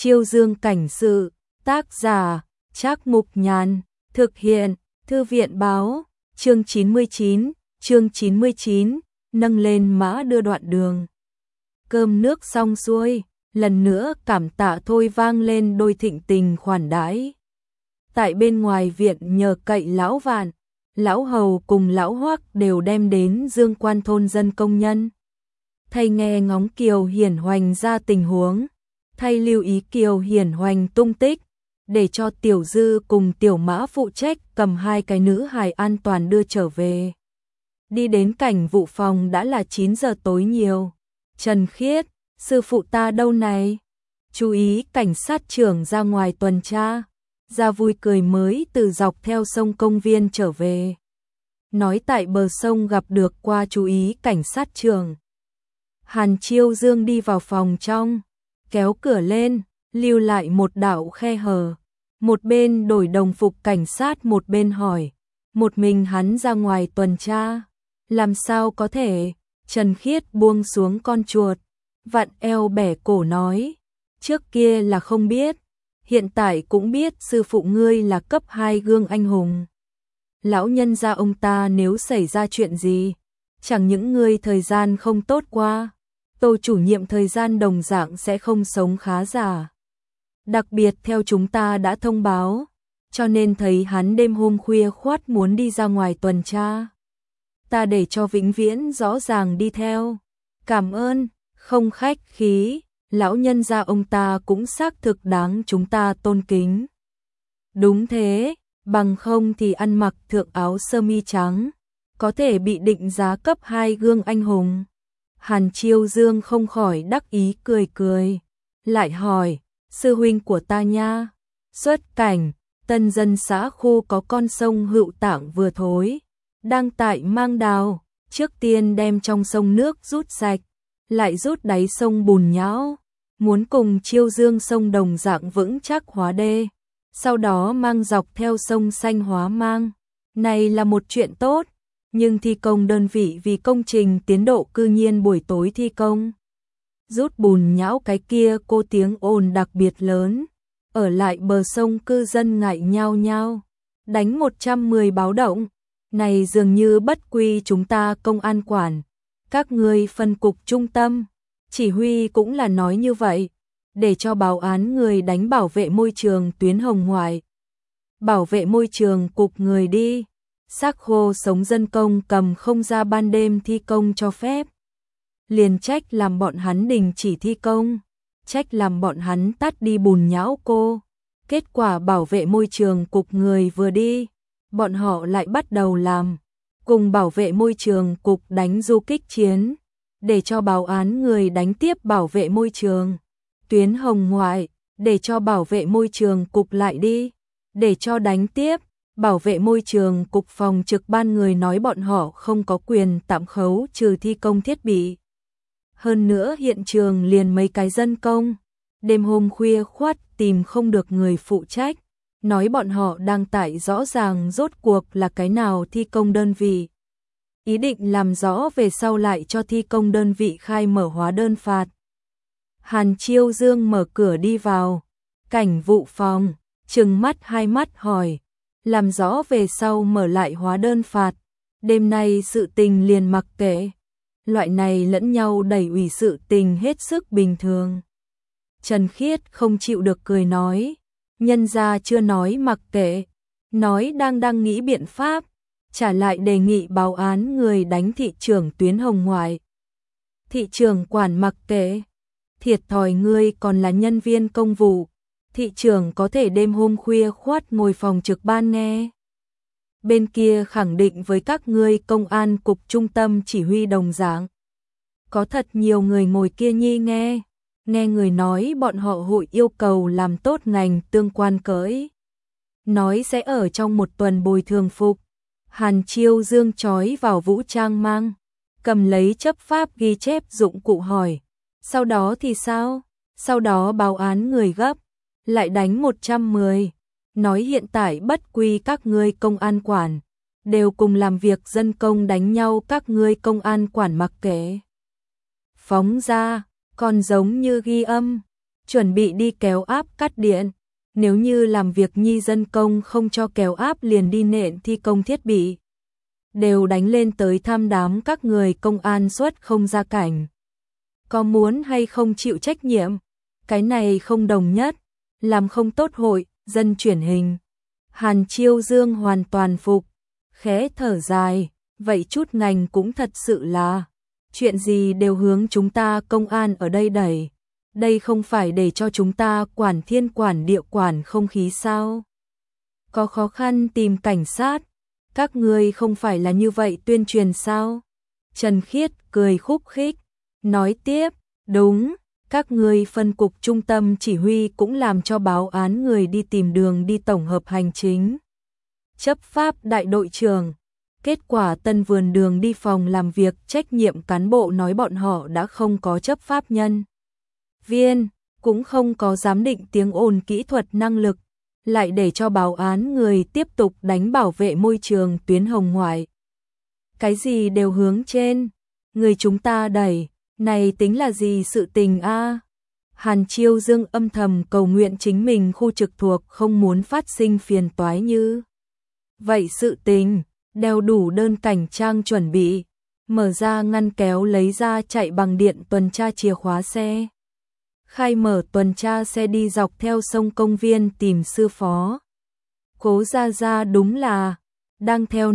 Chiêu Dương cảnh sự, tác giả, Trác Mục Nhàn, thực hiện, Thư viện báo, chương 99, nâng lên mã đưa đoạn đường. Cơm nước xong xuôi, lần nữa cảm tạ thôi vang lên đôi thịnh tình khoản đãi. Tại bên ngoài viện nhờ cậy lão Vạn, lão Hầu cùng lão Hoắc đều đem đến Dương Quan thôn dân công nhân. Thay nghe ngóng Kiều Hiển Hoành ra tình huống, thay lưu ý Kiều Hiển Hoành tung tích, để cho Tiểu Dư cùng Tiểu Mã phụ trách cầm hai cái nữ hài an toàn đưa trở về. Đi đến cảnh vụ phòng đã là 9 giờ tối nhiều. Trần Khiết, sư phụ ta đâu này? Chú ý cảnh sát trưởng ra ngoài tuần tra. Ra vui cười mới từ dọc theo sông công viên trở về. Nói tại bờ sông gặp được qua chú ý cảnh sát trưởng. Hàn Chiêu Dương đi vào phòng trong, kéo cửa lên, lưu lại một đạo khe hở. Một bên đổi đồng phục cảnh sát một bên hỏi. Một mình hắn ra ngoài tuần tra. Làm sao có thể? Trần Khiết buông xuống con chuột, vặn eo bẻ cổ nói. Trước kia là không biết, hiện tại cũng biết sư phụ ngươi là cấp 2 gương anh hùng. Lão nhân gia ông ta nếu xảy ra chuyện gì, chẳng những ngươi thời gian không tốt qua, Tô chủ nhiệm thời gian đồng dạng sẽ không sống khá giả. Đặc biệt theo chúng ta đã thông báo, cho nên thấy hắn đêm hôm khuya khoắt muốn đi ra ngoài tuần tra. Ta để cho vĩnh viễn rõ ràng đi theo. Cảm ơn, không khách khí, lão nhân gia ông ta cũng xác thực đáng chúng ta tôn kính. Đúng thế, bằng không thì ăn mặc thượng áo sơ mi trắng, có thể bị định giá cấp 2 gương anh hùng. Hàn Chiêu Dương không khỏi đắc ý cười cười, lại hỏi, sư huynh của ta nha, xuất cảnh, Tân Dân xã khu có con sông Hữu Tảng vừa thối, đang tại mang đào, trước tiên đem trong sông nước rút sạch, lại rút đáy sông bùn nhão, muốn cùng Chiêu Dương sông đồng dạng vững chắc hóa đê, sau đó mang dọc theo sông xanh hóa mang. Này là một chuyện tốt, nhưng thi công đơn vị vì công trình tiến độ cư nhiên buổi tối thi công. Rút bùn nhão cái kia cô tiếng ồn đặc biệt lớn, ở lại bờ sông cư dân ngại nhao nhao, đánh 110 báo động. Này dường như bất quy chúng ta công an quản, các người phân cục trung tâm, chỉ huy cũng là nói như vậy, để cho báo án người đánh bảo vệ môi trường tuyến hồng ngoại. Bảo vệ môi trường cục người đi, xác khô sống dân công cầm không ra ban đêm thi công cho phép. Liền trách làm bọn hắn đình chỉ thi công, trách làm bọn hắn tắt đi bùn nhão cô. Kết quả bảo vệ môi trường cục người vừa đi, bọn họ lại bắt đầu làm, cùng bảo vệ môi trường cục đánh du kích chiến, để cho báo án người đánh tiếp bảo vệ môi trường tuyến hồng ngoại, để cho bảo vệ môi trường cục lại đi, để cho đánh tiếp, bảo vệ môi trường cục phòng trực ban người nói bọn họ không có quyền tạm khấu trừ thi công thiết bị. Hơn nữa hiện trường liền mấy cái dân công, đêm hôm khuya khoắt tìm không được người phụ trách, nói bọn họ đang tải rõ ràng rốt cuộc là cái nào thi công đơn vị. Ý định làm rõ về sau lại cho thi công đơn vị khai mở hóa đơn phạt. Hàn Chiêu Dương mở cửa đi vào, cảnh vụ phòng, trừng mắt hai mắt hỏi, làm rõ về sau mở lại hóa đơn phạt, đêm nay sự tình liền mặc kệ. Loại này lẫn nhau đẩy ủy sự tình hết sức bình thường. Trần Khiết không chịu được cười nói, nhân gia chưa nói mặc kệ, nói đang nghĩ biện pháp, trả lại đề nghị báo án người đánh thị trưởng tuyến hồng ngoại. Thị trưởng quản mặc kệ, thiệt thòi ngươi còn là nhân viên công vụ, thị trưởng có thể đêm hôm khuya khoắt ngồi phòng trực ban nghe. Bên kia khẳng định với các ngươi công an cục trung tâm chỉ huy đồng dạng. Có thật nhiều người ngồi kia nhi nghe người nói bọn họ hội yêu cầu làm tốt ngành tương quan cỡi. Nói sẽ ở trong một tuần bồi thường phục. Hàn Chiêu Dương trói vào vũ trang mang, cầm lấy chấp pháp ghi chép dụng cụ hỏi. Sau đó thì sao? Sau đó báo án người gấp, lại đánh 110. Nói hiện tại bất quy các ngươi công an quản, đều cùng làm việc dân công đánh nhau các ngươi công an quản mặc kệ. Phóng ra, còn giống như ghi âm, chuẩn bị đi kéo áp cắt điện. Nếu như làm việc nhi dân công không cho kéo áp liền đi nện thi công thiết bị. Đều đánh lên tới tham đám các người công an xuất không ra cảnh. Có muốn hay không chịu trách nhiệm? Cái này không đồng nhất, làm không tốt hội, dân chuyển hình. Hàn Chiêu Dương hoàn toàn phục, khẽ thở dài, vậy chút ngành cũng thật sự là, chuyện gì đều hướng chúng ta công an ở đây đẩy. Đây không phải để cho chúng ta quản thiên quản địa quản không khí sao? Có khó khăn tìm cảnh sát, các ngươi không phải là như vậy tuyên truyền sao? Trần Khiết cười khúc khích, nói tiếp, đúng, các ngươi phân cục trung tâm chỉ huy cũng làm cho báo án người đi tìm đường đi tổng hợp hành chính. Chấp pháp đại đội trưởng, kết quả tân vườn đường đi phòng làm việc trách nhiệm cán bộ nói bọn họ đã không có chấp pháp nhân viên, cũng không có giám định tiếng ồn kỹ thuật năng lực, lại để cho báo án người tiếp tục đánh bảo vệ môi trường tuyến hồng ngoại. Cái gì đều hướng trên, người chúng ta đẩy, này tính là gì sự tình a? Hàn Chiêu Dương âm thầm cầu nguyện chính mình khu trực thuộc không muốn phát sinh phiền toái như vậy sự tình, đeo đủ đơn cảnh trang chuẩn bị, mở ra ngăn kéo lấy ra chạy bằng điện tuần tra chìa khóa xe. Khai mở tuần tra xe đi dọc theo sông công viên tìm sư phó. Cố Gia Gia đúng là đang theo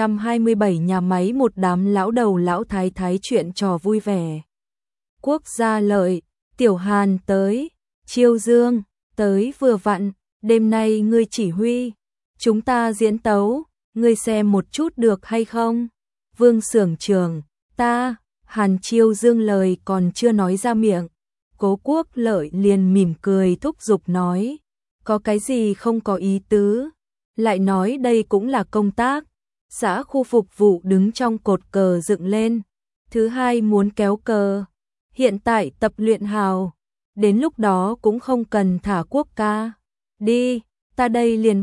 527 nhà máy một đám lão đầu lão thái thái chuyện trò vui vẻ. Quốc gia lợi, Tiểu Hàn tới, Chiêu Dương tới vừa vặn, đêm nay ngươi chỉ huy, chúng ta diễn tấu, ngươi xem một chút được hay không? Vương xưởng trưởng, ta, Hàn Chiêu Dương lời còn chưa nói ra miệng. Cố Quốc Lợi liền mỉm cười thúc giục nói, có cái gì không có ý tứ, lại nói đây cũng là công tác. Xã khu phục vụ đứng trong cột cờ dựng lên, thứ hai muốn kéo cờ, hiện tại tập luyện hào, đến lúc đó cũng không cần thả quốc ca. Đi, ta đây liền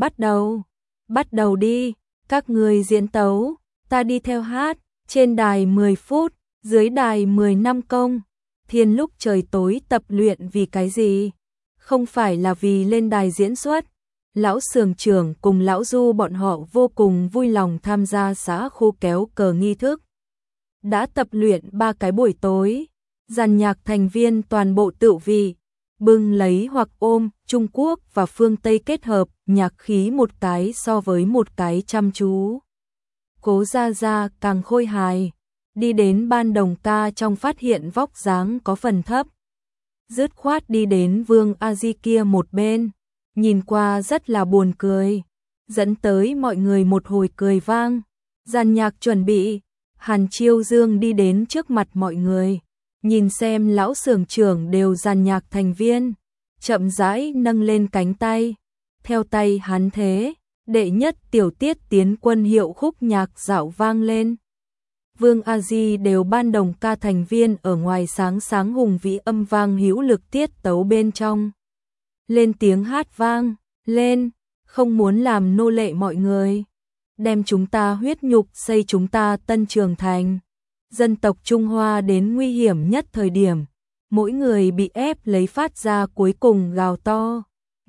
bắt đầu đi, các người diễn tấu, ta đi theo hát, trên đài 10 phút, dưới đài 10 năm công. Thiên lúc trời tối tập luyện vì cái gì? Không phải là vì lên đài diễn xuất. Lão xưởng trưởng cùng lão Du bọn họ vô cùng vui lòng tham gia xã khu kéo cờ nghi thức. Đã tập luyện 3 cái buổi tối, dàn nhạc thành viên toàn bộ tự vị, bưng lấy hoặc ôm, Trung Quốc và phương Tây kết hợp, nhạc khí một cái so với một cái chăm chú. Cố Gia Gia càng khôi hài. Đi đến ban đồng ca trong phát hiện vóc dáng có phần thấp. Dứt khoát đi đến Vương A Di kia một bên, nhìn qua rất là buồn cười, dẫn tới mọi người một hồi cười vang. Dàn nhạc chuẩn bị, Hàn Chiêu Dương đi đến trước mặt mọi người, nhìn xem lão xưởng trưởng đều dàn nhạc thành viên, chậm rãi nâng lên cánh tay, theo tay hắn thế, đệ nhất tiểu tiết tiến quân hiệu khúc nhạc dạo vang lên. Vương A Di đều ban đồng ca thành viên ở ngoài sáng sáng hùng vĩ âm vang hữu lực tiết tấu bên trong. Lên tiếng hát vang, lên, không muốn làm nô lệ mọi người. Đem chúng ta huyết nhục xây chúng ta Tân Trường Thành. Dân tộc Trung Hoa đến nguy hiểm nhất thời điểm, mỗi người bị ép lấy phát ra cuối cùng gào to.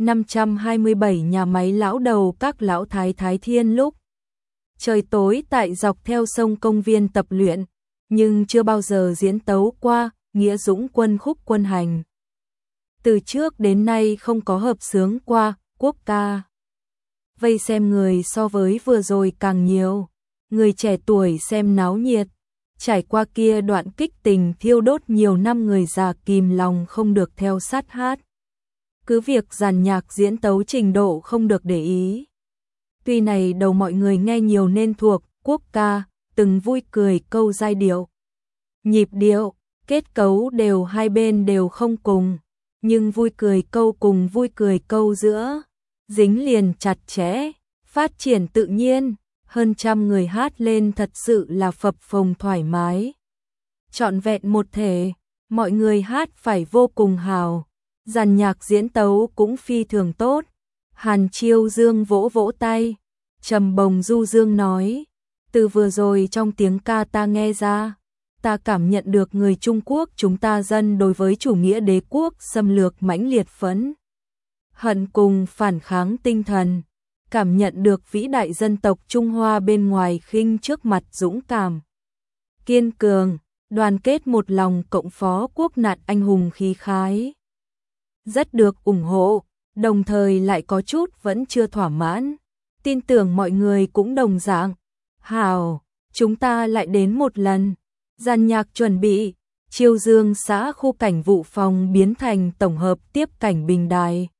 527 nhà máy lão đầu các lão thái thái thiên lúc trời tối tại dọc theo sông công viên tập luyện, nhưng chưa bao giờ diễn tấu qua, Nghĩa Dũng quân khúc quân hành. Từ trước đến nay không có hợp xướng qua, quốc ca. Vây xem người so với vừa rồi càng nhiều, người trẻ tuổi xem náo nhiệt, trải qua kia đoạn kích tình thiêu đốt nhiều năm người già kìm lòng không được theo sát hát. Cứ việc dàn nhạc diễn tấu trình độ không được để ý. Tuy này đầu mọi người nghe nhiều nên thuộc, quốc ca, từng vui cười câu giai điệu. Nhịp điệu, kết cấu đều hai bên đều không cùng, nhưng vui cười câu cùng vui cười câu giữa, dính liền chặt chẽ, phát triển tự nhiên, hơn trăm người hát lên thật sự là phập phồng thoải mái. Trọn vẹn một thể, mọi người hát phải vô cùng hào, dàn nhạc diễn tấu cũng phi thường tốt. Hàn Chiêu Dương vỗ vỗ tay, trầm bồng du dương nói, từ vừa rồi trong tiếng ca ta nghe ra, ta cảm nhận được người Trung Quốc chúng ta dân đối với chủ nghĩa đế quốc xâm lược mãnh liệt phẫn hận cùng phản kháng tinh thần, cảm nhận được vĩ đại dân tộc Trung Hoa bên ngoài khinh trước mặt dũng cảm, kiên cường, đoàn kết một lòng cộng phó quốc nạn anh hùng khí khái. Rất được ủng hộ, đồng thời lại có chút vẫn chưa thỏa mãn, tin tưởng mọi người cũng đồng dạng. Hào, chúng ta lại đến một lần. Dàn nhạc chuẩn bị, Chiêu Dương xã khu cảnh vụ phòng biến thành tổng hợp tiếp cảnh Bình Đài.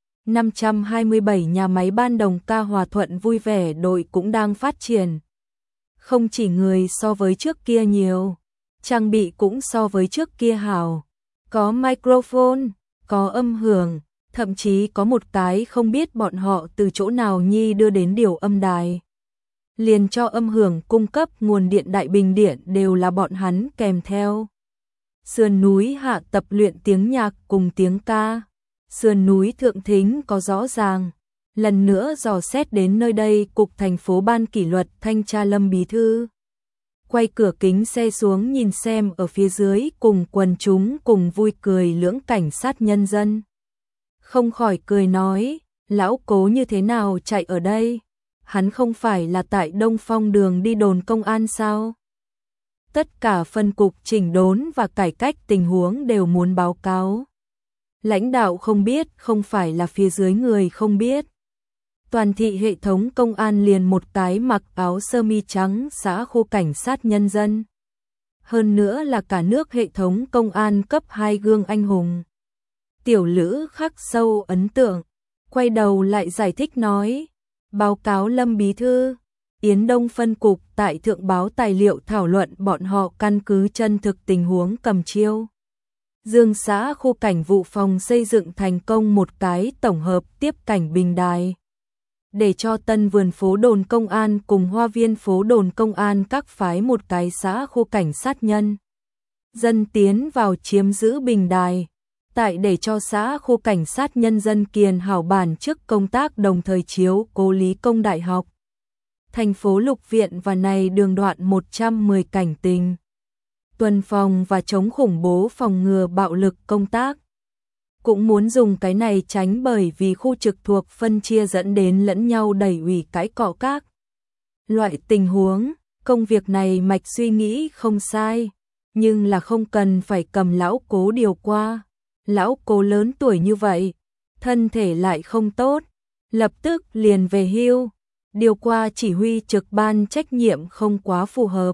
527 nhà máy ban đồng ca hòa thuận vui vẻ đội cũng đang phát triển. Không chỉ người so với trước kia nhiều, trang bị cũng so với trước kia hào. Có microphone, có âm hưởng, thậm chí có một cái không biết bọn họ từ chỗ nào nhi đưa đến điều âm đài. Liền cho âm hưởng cung cấp nguồn điện đại bình điện đều là bọn hắn kèm theo. Sườn núi hạ tập luyện tiếng nhạc cùng tiếng ca. Sườn núi thượng thính có rõ ràng. Lần nữa dò xét đến nơi đây cục thành phố ban kỷ luật thanh tra Lâm Bí Thư. Quay cửa kính xe xuống nhìn xem ở phía dưới cùng quần chúng cùng vui cười lưỡng cảnh sát nhân dân. Không khỏi cười nói, lão Cố như thế nào chạy ở đây? Hắn không phải là tại Đông Phong đường đi đồn công an sao? Tất cả phân cục chỉnh đốn và cải cách tình huống đều muốn báo cáo. Lãnh đạo không biết, không phải là phía dưới người không biết. Toàn thị hệ thống công an liền một cái mặc áo sơ mi trắng xã khu cảnh sát nhân dân. Hơn nữa là cả nước hệ thống công an cấp 2 gương anh hùng. Tiểu Lữ khắc sâu ấn tượng, quay đầu lại giải thích nói, báo cáo Lâm Bí Thư, Yến Đông phân cục tại thượng báo tài liệu thảo luận bọn họ căn cứ chân thực tình huống cầm chiêu. Dương xã khu cảnh vụ phòng xây dựng thành công một cái tổng hợp tiếp cảnh Bình Đài. Để cho Tân Vườn phố đồn công an cùng Hoa viên phố đồn công an các phái một cái xã khu cảnh sát nhân dân tiến vào chiếm giữ Bình Đài. Tại để cho xã khu cảnh sát nhân dân kiền hảo bản chức công tác đồng thời chiếu cố lý công đại học. Thành phố Lục Viện và này đường đoạn 110 cảnh tình. Tuần phòng và chống khủng bố phòng ngừa bạo lực công tác. Cũng muốn dùng cái này tránh bởi vì khu trực thuộc phân chia dẫn đến lẫn nhau đẩy ủy cãi cọ các loại tình huống. Công việc này mạch suy nghĩ không sai, nhưng là không cần phải cầm lão Cố điều qua. Lão Cố lớn tuổi như vậy, thân thể lại không tốt, lập tức liền về hưu, điều qua chỉ huy trực ban trách nhiệm không quá phù hợp.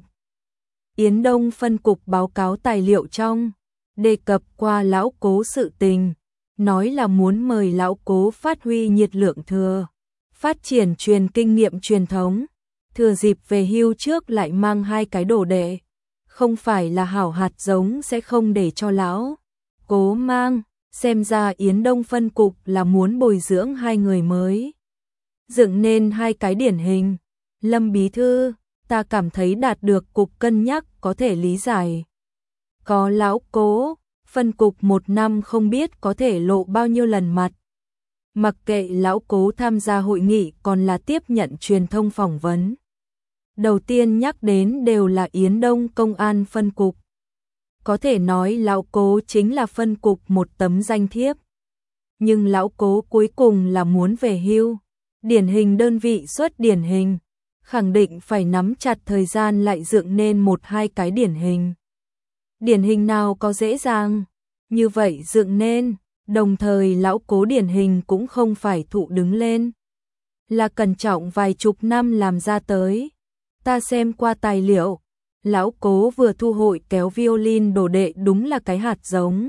Yến Đông phân cục báo cáo tài liệu trong, đề cập qua lão Cố sự tình, nói là muốn mời lão Cố phát huy nhiệt lượng thừa, phát triển truyền kinh nghiệm truyền thống, thừa dịp về hưu trước lại mang 2 cái đồ đệ, không phải là hảo hạt giống sẽ không để cho lão Cố mang, xem ra Yến Đông phân cục là muốn bồi dưỡng 2 người mới. Dựng nên 2 cái điển hình. Lâm Bí Thư, ta cảm thấy đạt được cục cân nhắc có thể lý giải. Có lão Cố, phân cục 1 năm không biết có thể lộ bao nhiêu lần mặt. Mặc kệ lão Cố tham gia hội nghị còn là tiếp nhận truyền thông phỏng vấn. Đầu tiên nhắc đến đều là Yến Đông công an phân cục. Có thể nói lão Cố chính là phân cục một tấm danh thiếp. Nhưng lão Cố cuối cùng là muốn về hưu. Điển hình đơn vị xuất điển hình. Khẳng định phải nắm chặt thời gian lại dựng nên 1-2 cái điển hình. Điển hình nào có dễ dàng. Như vậy dựng nên, đồng thời lão Cố điển hình cũng không phải thụ đứng lên. Là cẩn trọng vài chục năm làm ra tới. Ta xem qua tài liệu. Lão Cố vừa thu hội kéo violin đồ đệ đúng là cái hạt giống.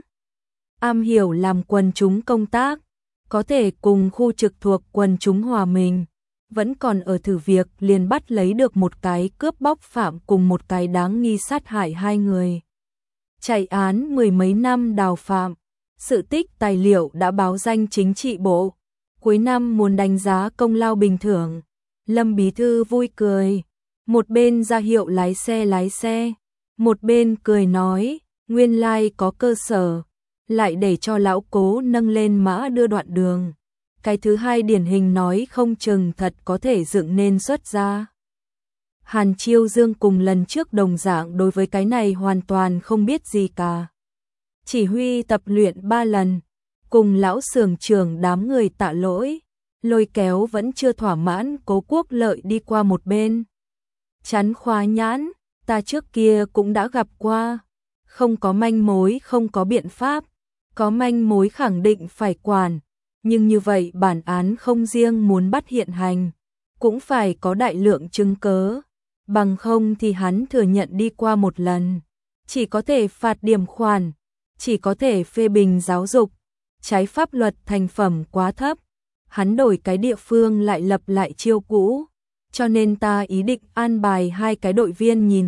Am hiểu làm quần chúng công tác, có thể cùng khu trực thuộc quần chúng hòa mình, vẫn còn ở thử việc liền bắt lấy được một cái cướp bóc phạm cùng một cái đáng nghi sát hại 2 người. Chạy án 10 mấy năm đào phạm, sự tích tài liệu đã báo danh chính trị bộ, cuối năm muốn đánh giá công lao bình thưởng. Lâm Bí Thư vui cười. Một bên ra hiệu lái xe, một bên cười nói, nguyên lai có cơ sở, lại để cho lão Cố nâng lên mã đưa đoạn đường. Cái thứ hai điển hình nói không chừng thật có thể dựng nên xuất ra. Hàn Chiêu Dương cùng lần trước đồng dạng đối với cái này hoàn toàn không biết gì cả. Chỉ huy tập luyện 3 lần, cùng lão xưởng trưởng đám người tạ lỗi, lôi kéo vẫn chưa thỏa mãn Cố Quốc Lợi đi qua một bên. Chắn khóa nhãn, ta trước kia cũng đã gặp qua, không có manh mối không có biện pháp, có manh mối khẳng định phải quản, nhưng như vậy bản án không riêng muốn bắt hiện hành, cũng phải có đại lượng chứng cớ, bằng không thì hắn thừa nhận đi qua một lần, chỉ có thể phạt điểm khoản, chỉ có thể phê bình giáo dục, trái pháp luật thành phẩm quá thấp, hắn đổi cái địa phương lại lập lại chiêu cũ, cho nên ta ý định an bài 2 cái đội viên nhìn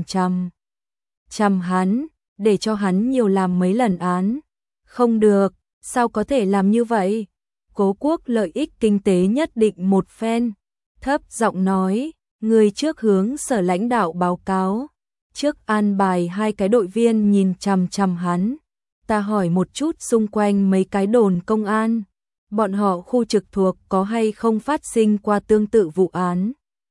chằm hắn, để cho hắn nhiều làm mấy lần án. Không được, sao có thể làm như vậy? Cố Quốc Lợi ích kinh tế nhất định một phen, thấp giọng nói, người trước hướng sở lãnh đạo báo cáo, trước an bài 2 cái đội viên nhìn chằm hắn. Ta hỏi một chút xung quanh mấy cái đồn công an, bọn họ khu trực thuộc có hay không phát sinh qua tương tự vụ án.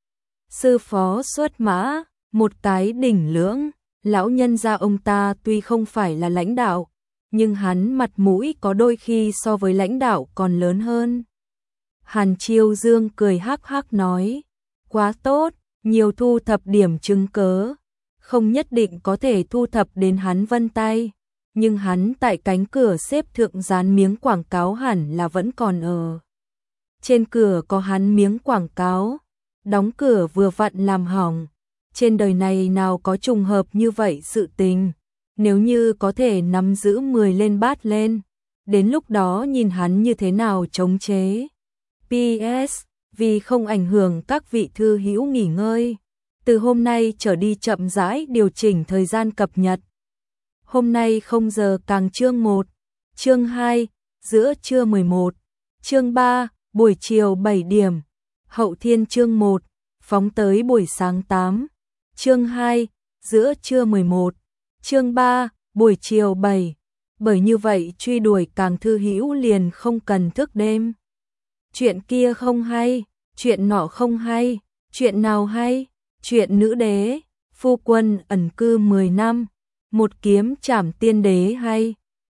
Sư phó xuất mã, một cái đỉnh lưỡng, lão nhân gia ông ta tuy không phải là lãnh đạo, nhưng hắn mặt mũi có đôi khi so với lãnh đạo còn lớn hơn. Hàn Chiêu Dương cười hắc hắc nói, quá tốt, nhiều thu thập điểm chứng cớ, không nhất định có thể thu thập đến hắn vân tay, nhưng hắn tại cánh cửa xếp thượng dán miếng quảng cáo hẳn là vẫn còn ở. Trên cửa có hắn miếng quảng cáo, đóng cửa vừa vặn làm hỏng, trên đời này nào có trùng hợp như vậy sự tình, nếu như có thể nắm giữ 10 lên bát lên, đến lúc đó nhìn hắn như thế nào chống chế. PS, vì không ảnh hưởng các vị thư hữu nghỉ ngơi, từ hôm nay trở đi chậm rãi điều chỉnh thời gian cập nhật. Hôm nay 0 giờ càng chương 1, chương 2, giữa trưa 11, chương 3, buổi chiều 7 điểm, hậu thiên chương 1, phóng tới buổi sáng 8, chương 2, giữa trưa 11, chương 3, buổi chiều 7. Bởi như vậy truy đuổi càng thư hữu liền không cần thức đêm. Chuyện kia không hay, chuyện nọ không hay, chuyện nào hay, chuyện nữ đế, phu quân ẩn cư 10 năm, một kiếm trảm tiên đế hay.